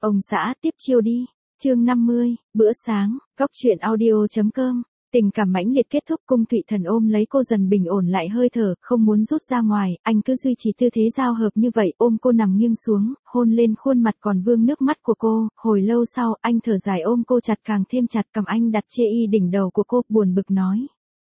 Ông xã tiếp chiêu đi. Chương 50, bữa sáng, góc truyện audio.com. Tình cảm mãnh liệt kết thúc, Cung Thụy Thần ôm lấy cô dần bình ổn lại hơi thở, không muốn rút ra ngoài, anh cứ duy trì tư thế giao hợp như vậy, ôm cô nằm nghiêng xuống, hôn lên khuôn mặt còn vương nước mắt của cô, hồi lâu sau, anh thở dài ôm cô chặt càng thêm chặt, cầm anh đặt chê y đỉnh đầu của cô, buồn bực nói.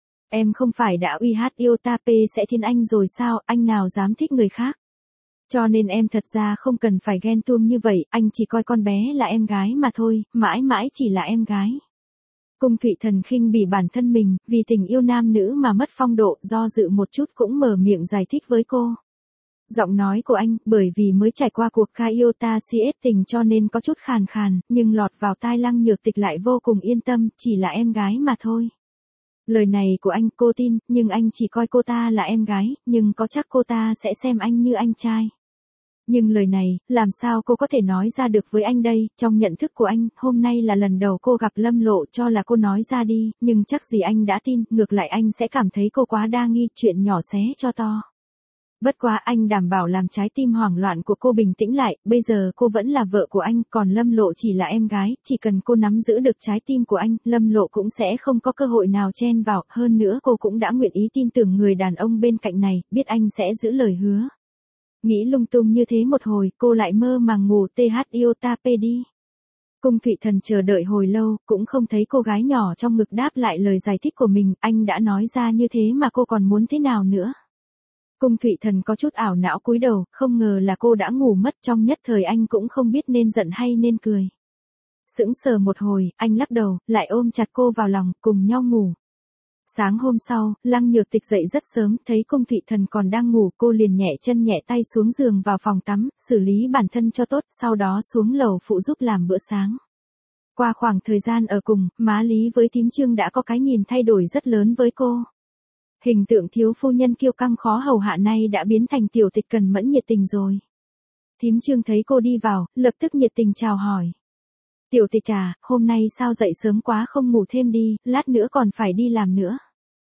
Em không phải đã uy hát yêu ta p sẽ thiên anh rồi sao, anh nào dám thích người khác. Cho nên em thật ra không cần phải ghen tuông như vậy, anh chỉ coi con bé là em gái mà thôi, mãi mãi chỉ là em gái. Cung Thụy Thần khinh bỉ bản thân mình, vì tình yêu nam nữ mà mất phong độ, do dự một chút cũng mở miệng giải thích với cô. Giọng nói của anh, bởi vì mới trải qua cuộc ca yêu ta CS tình cho nên có chút khàn khàn, nhưng lọt vào tai Lăng Nhược Tịch lại vô cùng yên tâm, chỉ là em gái mà thôi. Lời này của anh cô tin, nhưng anh chỉ coi cô ta là em gái, nhưng có chắc cô ta sẽ xem anh như anh trai. Nhưng lời này, làm sao cô có thể nói ra được với anh đây, trong nhận thức của anh, hôm nay là lần đầu cô gặp Lâm Lộ cho là cô nói ra đi, nhưng chắc gì anh đã tin, ngược lại anh sẽ cảm thấy cô quá đa nghi, chuyện nhỏ xé cho to. Bất quá anh đảm bảo làm trái tim hoảng loạn của cô bình tĩnh lại, bây giờ cô vẫn là vợ của anh, còn Lâm Lộ chỉ là em gái, chỉ cần cô nắm giữ được trái tim của anh, Lâm Lộ cũng sẽ không có cơ hội nào chen vào, hơn nữa cô cũng đã nguyện ý tin tưởng người đàn ông bên cạnh này, biết anh sẽ giữ lời hứa. Nghĩ lung tung như thế một hồi, cô lại mơ màng ngủ yêu ta p đi. Cung Thụy Thần chờ đợi hồi lâu, cũng không thấy cô gái nhỏ trong ngực đáp lại lời giải thích của mình, anh đã nói ra như thế mà cô còn muốn thế nào nữa. Cung Thụy Thần có chút ảo não cúi đầu, không ngờ là cô đã ngủ mất, trong nhất thời anh cũng không biết nên giận hay nên cười. Sững sờ một hồi, anh lắc đầu, lại ôm chặt cô vào lòng, cùng nhau ngủ. Sáng hôm sau, Lăng Nhược Tịch dậy rất sớm, thấy Cung Thụy Thần còn đang ngủ, cô liền nhẹ chân nhẹ tay xuống giường vào phòng tắm, xử lý bản thân cho tốt, sau đó xuống lầu phụ giúp làm bữa sáng. Qua khoảng thời gian ở cùng, má Lý với Thím Trương đã có cái nhìn thay đổi rất lớn với cô. Hình tượng thiếu phu nhân kiêu căng khó hầu hạ nay đã biến thành tiểu tịch cần mẫn nhiệt tình rồi. Thím Trương thấy cô đi vào, lập tức nhiệt tình chào hỏi. Tiểu Tịch à, hôm nay sao dậy sớm quá không ngủ thêm đi, lát nữa còn phải đi làm nữa.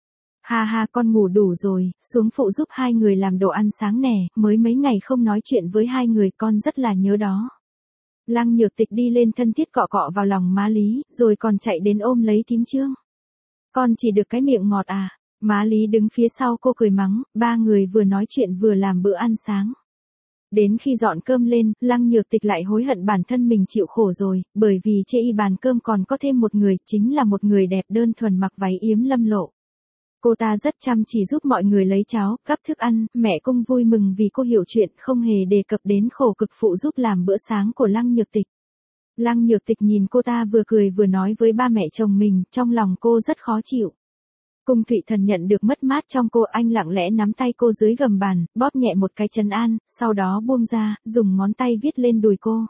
Ha ha, con ngủ đủ rồi, xuống phụ giúp hai người làm đồ ăn sáng nè, mới mấy ngày không nói chuyện với hai người, con rất là nhớ đó. Lăng Nhược Tịch đi lên thân thiết cọ cọ vào lòng má Lý, rồi còn chạy đến ôm lấy Thím Trương. Con chỉ được cái miệng ngọt à, má Lý đứng phía sau cô cười mắng, ba người vừa nói chuyện vừa làm bữa ăn sáng. Đến khi dọn cơm lên, Lăng Nhược Tịch lại hối hận bản thân mình chịu khổ rồi, bởi vì chê y bàn cơm còn có thêm một người, chính là một người đẹp đơn thuần mặc váy yếm Lâm Lộ. Cô ta rất chăm chỉ giúp mọi người lấy cháo, gắp thức ăn, mẹ Cung vui mừng vì cô hiểu chuyện, không hề đề cập đến khổ cực phụ giúp làm bữa sáng của Lăng Nhược Tịch. Lăng Nhược Tịch nhìn cô ta vừa cười vừa nói với ba mẹ chồng mình, trong lòng cô rất khó chịu. Cung Thụy Thần nhận được mất mát trong cô, anh lặng lẽ nắm tay cô dưới gầm bàn, bóp nhẹ một cái trấn an, sau đó buông ra, dùng ngón tay viết lên đùi cô.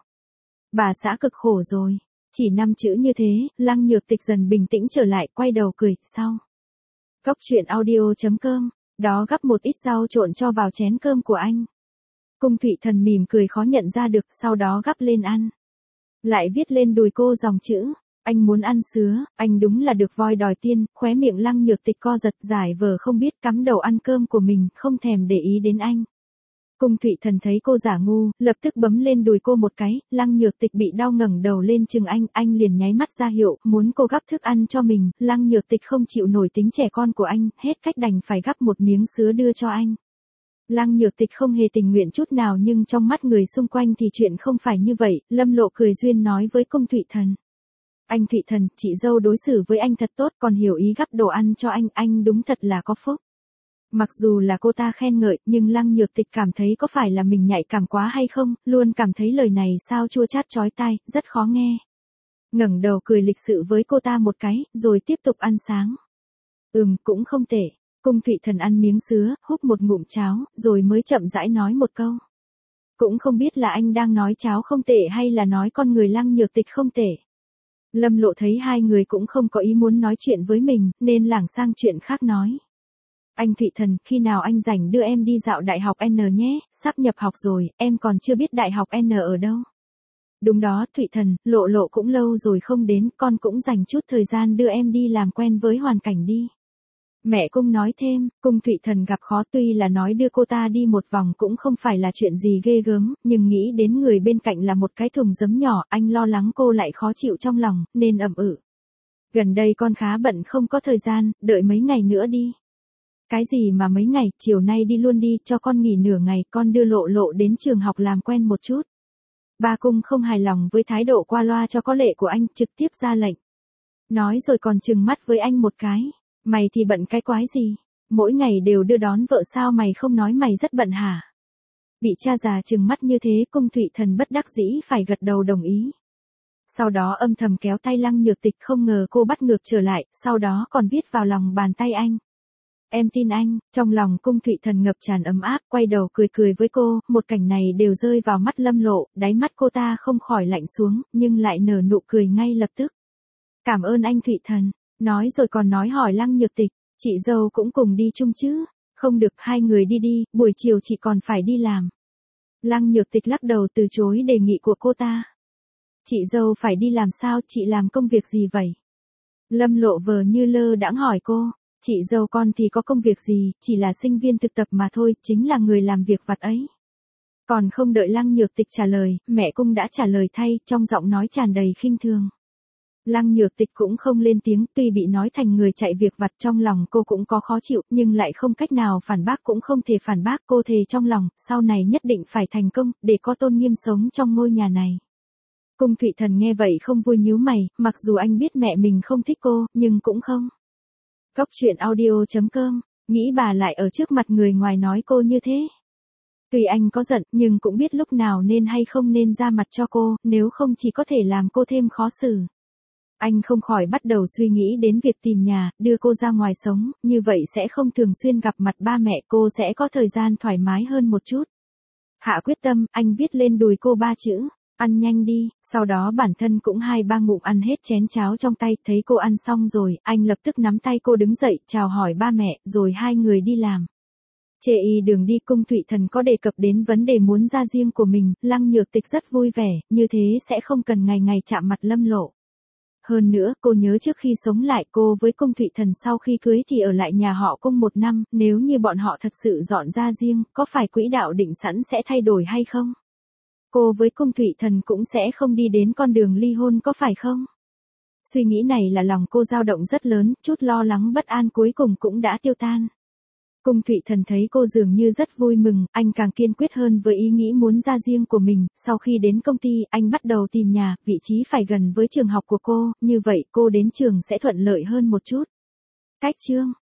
Bà xã cực khổ rồi. Chỉ 5 chữ như thế, Lăng Nhược Tịch dần bình tĩnh trở lại, quay đầu cười, sau. Góc truyện audio.com, đó gắp một ít rau trộn cho vào chén cơm của anh. Cung Thụy Thần mỉm cười khó nhận ra được, sau đó gắp lên ăn. Lại viết lên đùi cô dòng chữ. Anh muốn ăn sứa, anh đúng là được voi đòi tiên, khóe miệng Lăng Nhược Tịch co giật, giải vờ không biết cắm đầu ăn cơm của mình, không thèm để ý đến anh. Cung Thụy Thần thấy cô giả ngu, lập tức bấm lên đùi cô một cái, Lăng Nhược Tịch bị đau ngẩng đầu lên chừng anh liền nháy mắt ra hiệu, muốn cô gắp thức ăn cho mình, Lăng Nhược Tịch không chịu nổi tính trẻ con của anh, hết cách đành phải gắp một miếng sứa đưa cho anh. Lăng Nhược Tịch không hề tình nguyện chút nào nhưng trong mắt người xung quanh thì chuyện không phải như vậy, Lâm Lộ cười duyên nói với Cung Thụy Thần. Anh Thụy Thần, chị dâu đối xử với anh thật tốt, còn hiểu ý gắp đồ ăn cho anh đúng thật là có phúc. Mặc dù là cô ta khen ngợi, nhưng Lăng Nhược Tịch cảm thấy có phải là mình nhạy cảm quá hay không, luôn cảm thấy lời này sao chua chát chói tai, rất khó nghe. Ngẩng đầu cười lịch sự với cô ta một cái, rồi tiếp tục ăn sáng. Cũng không tệ. Cung Thụy Thần ăn miếng sứa, húp một ngụm cháo, rồi mới chậm rãi nói một câu. Cũng không biết là anh đang nói cháo không tệ hay là nói con người Lăng Nhược Tịch không tệ. Lâm Lộ thấy hai người cũng không có ý muốn nói chuyện với mình, nên lảng sang chuyện khác nói. Anh Thụy Thần, khi nào anh rảnh đưa em đi dạo Đại học N nhé, sắp nhập học rồi, em còn chưa biết Đại học N ở đâu. Đúng đó, Thụy Thần, Lộ cũng lâu rồi không đến, con cũng dành chút thời gian đưa em đi làm quen với hoàn cảnh đi. Mẹ Cung nói thêm, Cung Thụy Thần gặp khó tuy là nói đưa cô ta đi một vòng cũng không phải là chuyện gì ghê gớm, nhưng nghĩ đến người bên cạnh là một cái thùng giấm nhỏ, anh lo lắng cô lại khó chịu trong lòng, nên ậm ừ. Gần đây con khá bận không có thời gian, đợi mấy ngày nữa đi. Cái gì mà mấy ngày, chiều nay đi luôn đi, cho con nghỉ nửa ngày, con đưa Lộ Lộ đến trường học làm quen một chút. Ba Cung không hài lòng với thái độ qua loa cho có lệ của anh, trực tiếp ra lệnh. Nói rồi còn trừng mắt với anh một cái. Mày thì bận cái quái gì? Mỗi ngày đều đưa đón vợ sao mày không nói mày rất bận hả? Bị cha già trừng mắt như thế, Cung Thụy Thần bất đắc dĩ phải gật đầu đồng ý. Sau đó âm thầm kéo tay Lăng Nhược Tịch, không ngờ cô bắt ngược trở lại, sau đó còn viết vào lòng bàn tay anh. Em tin anh. Trong lòng Cung Thụy Thần ngập tràn ấm áp, quay đầu cười cười với cô, một cảnh này đều rơi vào mắt Lâm Lộ, đáy mắt cô ta không khỏi lạnh xuống, nhưng lại nở nụ cười ngay lập tức. Cảm ơn anh Thụy Thần. Nói rồi còn nói hỏi Lăng Nhược Tịch, chị dâu cũng cùng đi chung chứ? Không được, hai người đi đi, buổi chiều chị còn phải đi làm. Lăng Nhược Tịch lắc đầu từ chối đề nghị của cô ta. Chị dâu phải đi làm sao, chị làm công việc gì vậy? Lâm Lộ vờ như lơ đãng hỏi cô, chị dâu con thì có công việc gì, chỉ là sinh viên thực tập mà thôi, chính là người làm việc vặt ấy. Còn không đợi Lăng Nhược Tịch trả lời, mẹ Cung đã trả lời thay, trong giọng nói tràn đầy khinh thường. Lăng Nhược Tịch cũng không lên tiếng, tuy bị nói thành người chạy việc vặt, trong lòng cô cũng có khó chịu, nhưng lại không cách nào phản bác, cũng không thể phản bác. Cô thề trong lòng, sau này nhất định phải thành công, để có tôn nghiêm sống trong ngôi nhà này. Cung Thụy Thần nghe vậy không vui nhíu mày, mặc dù anh biết mẹ mình không thích cô, nhưng cũng không. Cóc truyện audio.com, nghĩ bà lại ở trước mặt người ngoài nói cô như thế. Tuy anh có giận, nhưng cũng biết lúc nào nên hay không nên ra mặt cho cô, nếu không chỉ có thể làm cô thêm khó xử. Anh không khỏi bắt đầu suy nghĩ đến việc tìm nhà, đưa cô ra ngoài sống, như vậy sẽ không thường xuyên gặp mặt ba mẹ, cô sẽ có thời gian thoải mái hơn một chút. Hạ quyết tâm, anh viết lên đùi cô 3 chữ, ăn nhanh đi, sau đó bản thân cũng 2-3 ngụm ăn hết chén cháo trong tay, thấy cô ăn xong rồi, anh lập tức nắm tay cô đứng dậy, chào hỏi ba mẹ, rồi hai người đi làm. Chê y đường đi, Cung Thụy Thần có đề cập đến vấn đề muốn ra riêng của mình, Lăng Nhược Tịch rất vui vẻ, như thế sẽ không cần ngày ngày chạm mặt Lâm Lộ. Hơn nữa, cô nhớ trước khi sống lại, cô với Cung Thụy Thần sau khi cưới thì ở lại nhà họ Cung 1 năm, nếu như bọn họ thật sự dọn ra riêng, có phải quỹ đạo định sẵn sẽ thay đổi hay không? Cô với Cung Thụy Thần cũng sẽ không đi đến con đường ly hôn có phải không? Suy nghĩ này là lòng cô dao động rất lớn, chút lo lắng bất an cuối cùng cũng đã tiêu tan. Cung Thụy Thần thấy cô dường như rất vui mừng, anh càng kiên quyết hơn với ý nghĩ muốn ra riêng của mình. Sau khi đến công ty, anh bắt đầu tìm nhà, vị trí phải gần với trường học của cô, như vậy cô đến trường sẽ thuận lợi hơn một chút. Cách chương